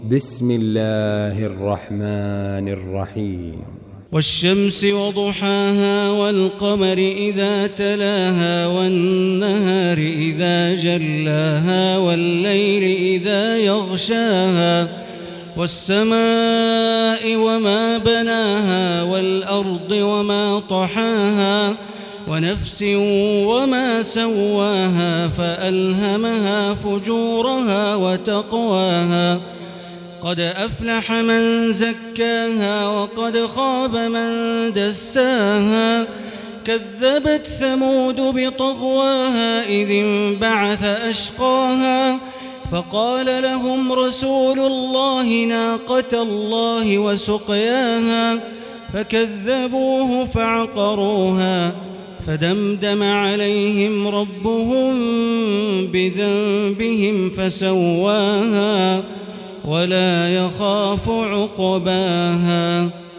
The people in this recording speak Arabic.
بسم الله الرحمن الرحيم. والشمس وضحاها والقمر إذا تلاها والنهار إذا جلاها والليل إذا يغشاها والسماء وما بناها والأرض وما طحاها ونفس وما سواها فألهمها فجورها وتقواها قد أفلح من زكاها وقد خاب من دساها كذبت ثمود بطغواها إذ انبعث أشقاها فقال لهم رسول الله ناقة الله وسقياها فكذبوه فعقروها فدمدم عليهم ربهم بذنبهم فسواها ولا يخاف عقباها.